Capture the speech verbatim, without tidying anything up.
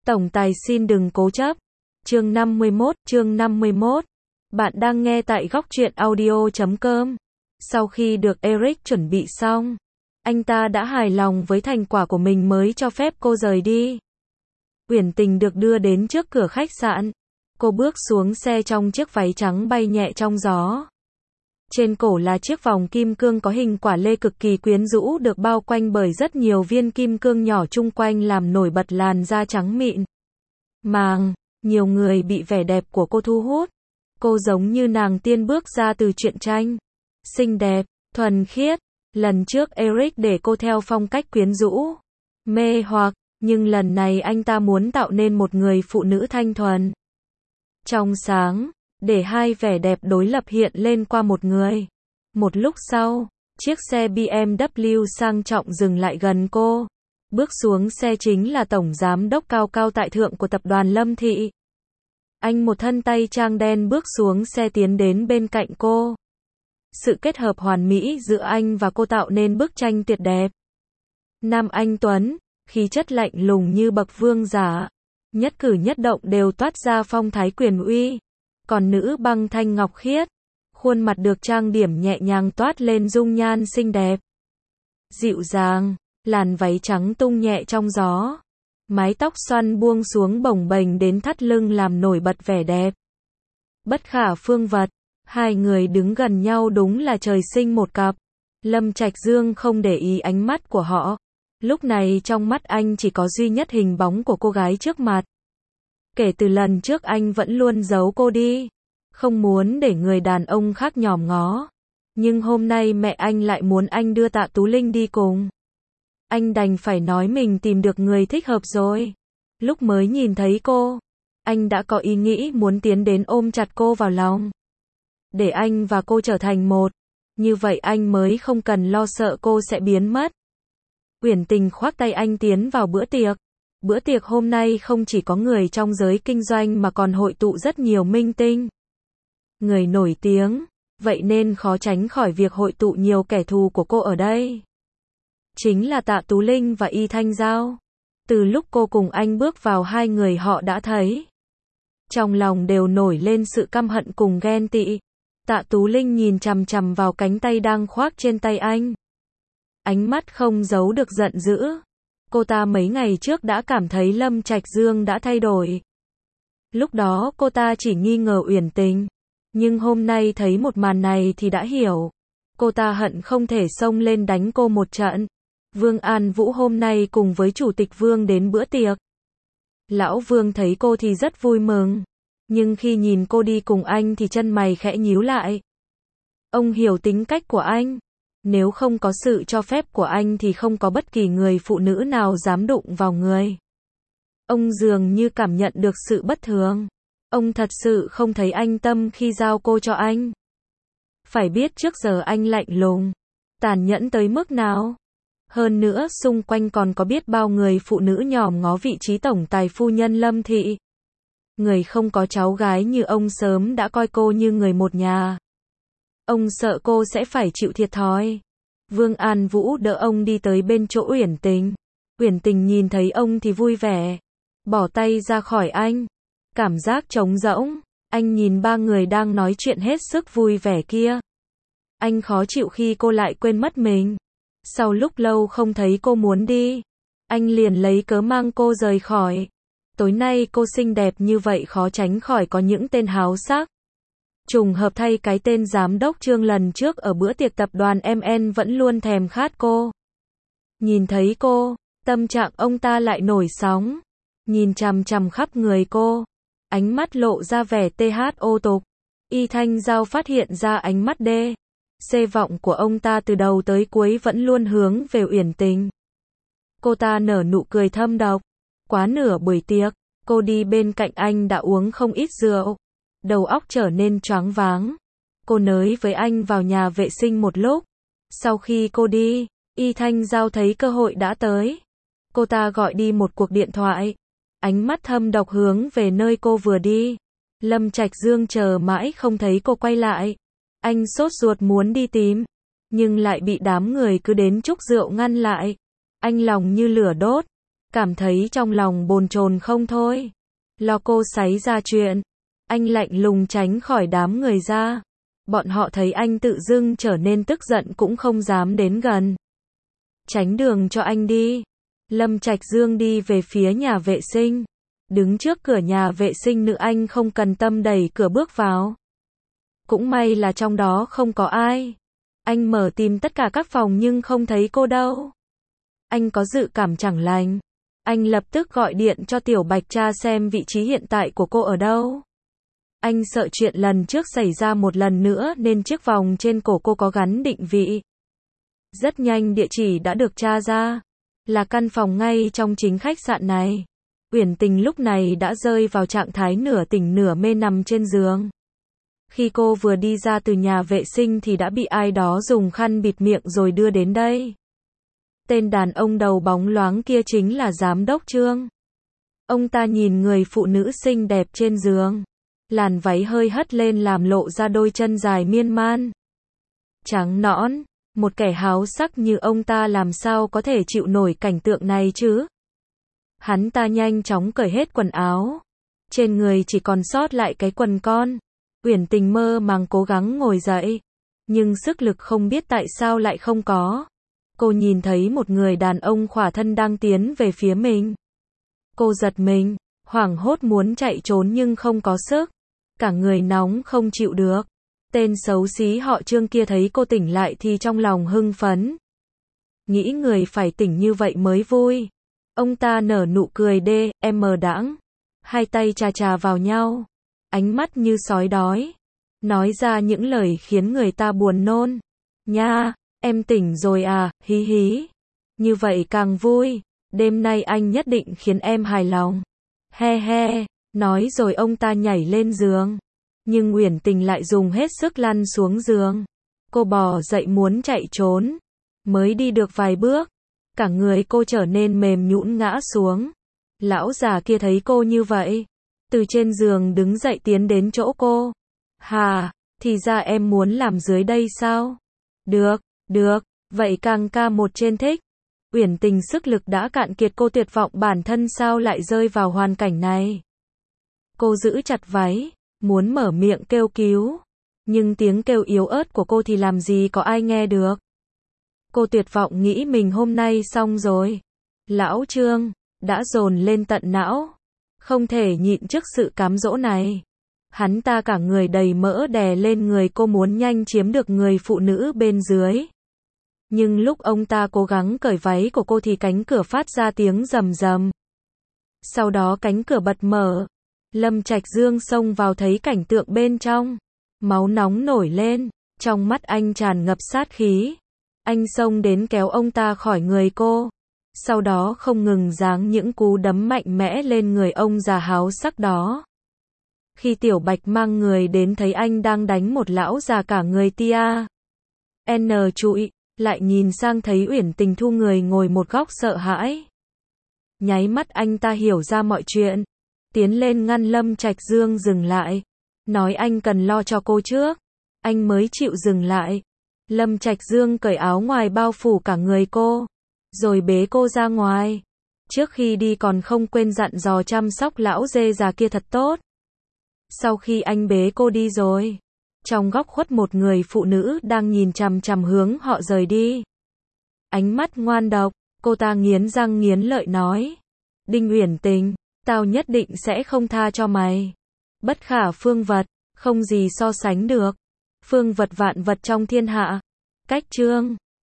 Tổng tài xin đừng cố chấp. Chương năm mươi mốt, chương năm mươi mốt. Bạn đang nghe tại góc truyện audio chấm com. Sau khi được Eric chuẩn bị xong, anh ta đã hài lòng với thành quả của mình mới cho phép cô rời đi. Uyển Tình được đưa đến trước cửa khách sạn. Cô bước xuống xe trong chiếc váy trắng bay nhẹ trong gió. Trên cổ là chiếc vòng kim cương có hình quả lê cực kỳ quyến rũ được bao quanh bởi rất nhiều viên kim cương nhỏ chung quanh làm nổi bật làn da trắng mịn màng. Nhiều người bị vẻ đẹp của cô thu hút. Cô giống như nàng tiên bước ra từ truyện tranh. Xinh đẹp, thuần khiết. Lần trước Eric để cô theo phong cách quyến rũ, mê hoặc, nhưng lần này anh ta muốn tạo nên một người phụ nữ thanh thuần, trong sáng, để hai vẻ đẹp đối lập hiện lên qua một người. Một lúc sau, chiếc xe bê em vê sang trọng dừng lại gần cô. Bước xuống xe chính là tổng giám đốc cao cao tại thượng của tập đoàn Lâm Thị. Anh một thân tây trang đen bước xuống xe tiến đến bên cạnh cô. Sự kết hợp hoàn mỹ giữa anh và cô tạo nên bức tranh tuyệt đẹp. Nam anh tuấn, khí chất lạnh lùng như bậc vương giả. Nhất cử nhất động đều toát ra phong thái quyền uy. Còn nữ băng thanh ngọc khiết, khuôn mặt được trang điểm nhẹ nhàng toát lên dung nhan xinh đẹp, dịu dàng, làn váy trắng tung nhẹ trong gió. Mái tóc xoăn buông xuống bồng bềnh đến thắt lưng làm nổi bật vẻ đẹp. Bất khả phương vật, hai người đứng gần nhau đúng là trời sinh một cặp. Lâm Trạch Dương không để ý ánh mắt của họ. Lúc này trong mắt anh chỉ có duy nhất hình bóng của cô gái trước mặt. Kể từ lần trước anh vẫn luôn giấu cô đi, không muốn để người đàn ông khác nhòm ngó. Nhưng hôm nay mẹ anh lại muốn anh đưa Tạ Tú Linh đi cùng. Anh đành phải nói mình tìm được người thích hợp rồi. Lúc mới nhìn thấy cô, anh đã có ý nghĩ muốn tiến đến ôm chặt cô vào lòng. Để anh và cô trở thành một. Như vậy anh mới không cần lo sợ cô sẽ biến mất. Uyển Tình khoác tay anh tiến vào bữa tiệc. Bữa tiệc hôm nay không chỉ có người trong giới kinh doanh mà còn hội tụ rất nhiều minh tinh, người nổi tiếng, vậy nên khó tránh khỏi việc hội tụ nhiều kẻ thù của cô ở đây. Chính là Tạ Tú Linh và Y Thanh Giao. Từ lúc cô cùng anh bước vào hai người họ đã thấy. Trong lòng đều nổi lên sự căm hận cùng ghen tị. Tạ Tú Linh nhìn chằm chằm vào cánh tay đang khoác trên tay anh. Ánh mắt không giấu được giận dữ. Cô ta mấy ngày trước đã cảm thấy Lâm Trạch Dương đã thay đổi. Lúc đó cô ta chỉ nghi ngờ Uyển Tình. Nhưng hôm nay thấy một màn này thì đã hiểu. Cô ta hận không thể xông lên đánh cô một trận. Vương An Vũ hôm nay cùng với Chủ tịch Vương đến bữa tiệc. Lão Vương thấy cô thì rất vui mừng. Nhưng khi nhìn cô đi cùng anh thì chân mày khẽ nhíu lại. Ông hiểu tính cách của anh. Nếu không có sự cho phép của anh thì không có bất kỳ người phụ nữ nào dám đụng vào người. Ông dường như cảm nhận được sự bất thường. Ông thật sự không thấy anh tâm khi giao cô cho anh. Phải biết trước giờ anh lạnh lùng, tàn nhẫn tới mức nào. Hơn nữa xung quanh còn có biết bao người phụ nữ nhòm ngó vị trí tổng tài phu nhân Lâm Thị. Người không có cháu gái như ông sớm đã coi cô như người một nhà. Ông sợ cô sẽ phải chịu thiệt thòi. Vương An Vũ đỡ ông đi tới bên chỗ Uyển Tình. Uyển Tình nhìn thấy ông thì vui vẻ, bỏ tay ra khỏi anh. Cảm giác trống rỗng. Anh nhìn ba người đang nói chuyện hết sức vui vẻ kia. Anh khó chịu khi cô lại quên mất mình. Sau lúc lâu không thấy cô muốn đi, anh liền lấy cớ mang cô rời khỏi. Tối nay cô xinh đẹp như vậy khó tránh khỏi có những tên háo sắc. Trùng hợp thay cái tên giám đốc Trương lần trước ở bữa tiệc tập đoàn em en vẫn luôn thèm khát cô. Nhìn thấy cô, tâm trạng ông ta lại nổi sóng. Nhìn chằm chằm khắp người cô, ánh mắt lộ ra vẻ tê hát ô tục. Y Thanh Giao phát hiện ra ánh mắt đê xê vọng của ông ta từ đầu tới cuối vẫn luôn hướng về Uyển Tình. Cô ta nở nụ cười thâm độc. Quá nửa buổi tiệc, cô đi bên cạnh anh đã uống không ít rượu. Đầu óc trở nên choáng váng. Cô nới với anh vào nhà vệ sinh một lúc. Sau khi cô đi, Y Thanh Giao thấy cơ hội đã tới. Cô ta gọi đi một cuộc điện thoại. Ánh mắt thâm độc hướng về nơi cô vừa đi. Lâm Trạch Dương chờ mãi không thấy cô quay lại. Anh sốt ruột muốn đi tìm, nhưng lại bị đám người cứ đến chúc rượu ngăn lại. Anh lòng như lửa đốt. cảm thấy trong lòng bồn chồn không thôi. Lo cô xảy ra chuyện. Anh lạnh lùng tránh khỏi đám người ra. Bọn họ thấy anh tự dưng trở nên tức giận cũng không dám đến gần. Tránh đường cho anh đi. Lâm Trạch Dương đi về phía nhà vệ sinh. Đứng trước cửa nhà vệ sinh nữ anh không cần tâm đẩy cửa bước vào. Cũng may là trong đó không có ai. Anh mở tìm tất cả các phòng nhưng không thấy cô đâu. Anh có dự cảm chẳng lành. Anh lập tức gọi điện cho Tiểu Bạch tra xem vị trí hiện tại của cô ở đâu. Anh sợ chuyện lần trước xảy ra một lần nữa nên chiếc vòng trên cổ cô có gắn định vị. Rất nhanh địa chỉ đã được tra ra. Là căn phòng ngay trong chính khách sạn này. Uyển Tình lúc này đã rơi vào trạng thái nửa tỉnh nửa mê nằm trên giường. Khi cô vừa đi ra từ nhà vệ sinh thì đã bị ai đó dùng khăn bịt miệng rồi đưa đến đây. Tên đàn ông đầu bóng loáng kia chính là giám đốc Trương. Ông ta nhìn người phụ nữ xinh đẹp trên giường. Làn váy hơi hất lên làm lộ ra đôi chân dài miên man. Trắng nõn, một kẻ háo sắc như ông ta làm sao có thể chịu nổi cảnh tượng này chứ? Hắn ta nhanh chóng cởi hết quần áo. Trên người chỉ còn sót lại cái quần con. Uyển Tình mơ màng cố gắng ngồi dậy. Nhưng sức lực không biết tại sao lại không có. Cô nhìn thấy một người đàn ông khỏa thân đang tiến về phía mình. Cô giật mình, hoảng hốt muốn chạy trốn nhưng không có sức. Cả người nóng không chịu được. Tên xấu xí họ Trương kia thấy cô tỉnh lại thì trong lòng hưng phấn. Nghĩ người phải tỉnh như vậy mới vui. Ông ta nở nụ cười đê, em mờ đãng. Hai tay chà chà vào nhau. Ánh mắt như sói đói. Nói ra những lời khiến người ta buồn nôn. Nha, em tỉnh rồi à, hí hí. Như vậy càng vui. Đêm nay anh nhất định khiến em hài lòng. He he. Nói rồi ông ta nhảy lên giường. Nhưng Uyển Tình lại dùng hết sức lăn xuống giường. Cô bò dậy muốn chạy trốn. Mới đi được vài bước. Cả người cô trở nên mềm nhũn ngã xuống. Lão già kia thấy cô như vậy. Từ trên giường đứng dậy tiến đến chỗ cô. Hà, thì ra em muốn làm dưới đây sao? Được, được, vậy càng ca một trên thích. Uyển Tình sức lực đã cạn kiệt, cô tuyệt vọng bản thân sao lại rơi vào hoàn cảnh này. Cô giữ chặt váy, muốn mở miệng kêu cứu. Nhưng tiếng kêu yếu ớt của cô thì làm gì có ai nghe được. Cô tuyệt vọng nghĩ mình hôm nay xong rồi. Lão Trương, đã dồn lên tận não. Không thể nhịn trước sự cám dỗ này. Hắn ta cả người đầy mỡ đè lên người cô muốn nhanh chiếm được người phụ nữ bên dưới. Nhưng lúc ông ta cố gắng cởi váy của cô thì cánh cửa phát ra tiếng rầm rầm. Sau đó cánh cửa bật mở. Lâm Trạch Dương xông vào thấy cảnh tượng bên trong. Máu nóng nổi lên. Trong mắt anh tràn ngập sát khí. Anh xông đến kéo ông ta khỏi người cô. Sau đó không ngừng giáng những cú đấm mạnh mẽ lên người ông già háo sắc đó. Khi Tiểu Bạch mang người đến thấy anh đang đánh một lão già cả người tia N trụi, lại nhìn sang thấy Uyển Tình thu người ngồi một góc sợ hãi. Nháy mắt anh ta hiểu ra mọi chuyện. Tiến lên ngăn Lâm Trạch Dương dừng lại. Nói anh cần lo cho cô trước. Anh mới chịu dừng lại. Lâm Trạch Dương cởi áo ngoài bao phủ cả người cô. Rồi bế cô ra ngoài. Trước khi đi còn không quên dặn dò chăm sóc lão dê già kia thật tốt. Sau khi anh bế cô đi rồi. Trong góc khuất một người phụ nữ đang nhìn chằm chằm hướng họ rời đi. Ánh mắt ngoan độc, cô ta nghiến răng nghiến lợi nói. Đinh Uyển Tình, tao nhất định sẽ không tha cho mày. Bất khả phương vật, không gì so sánh được. Phương vật vạn vật trong thiên hạ. Cách chương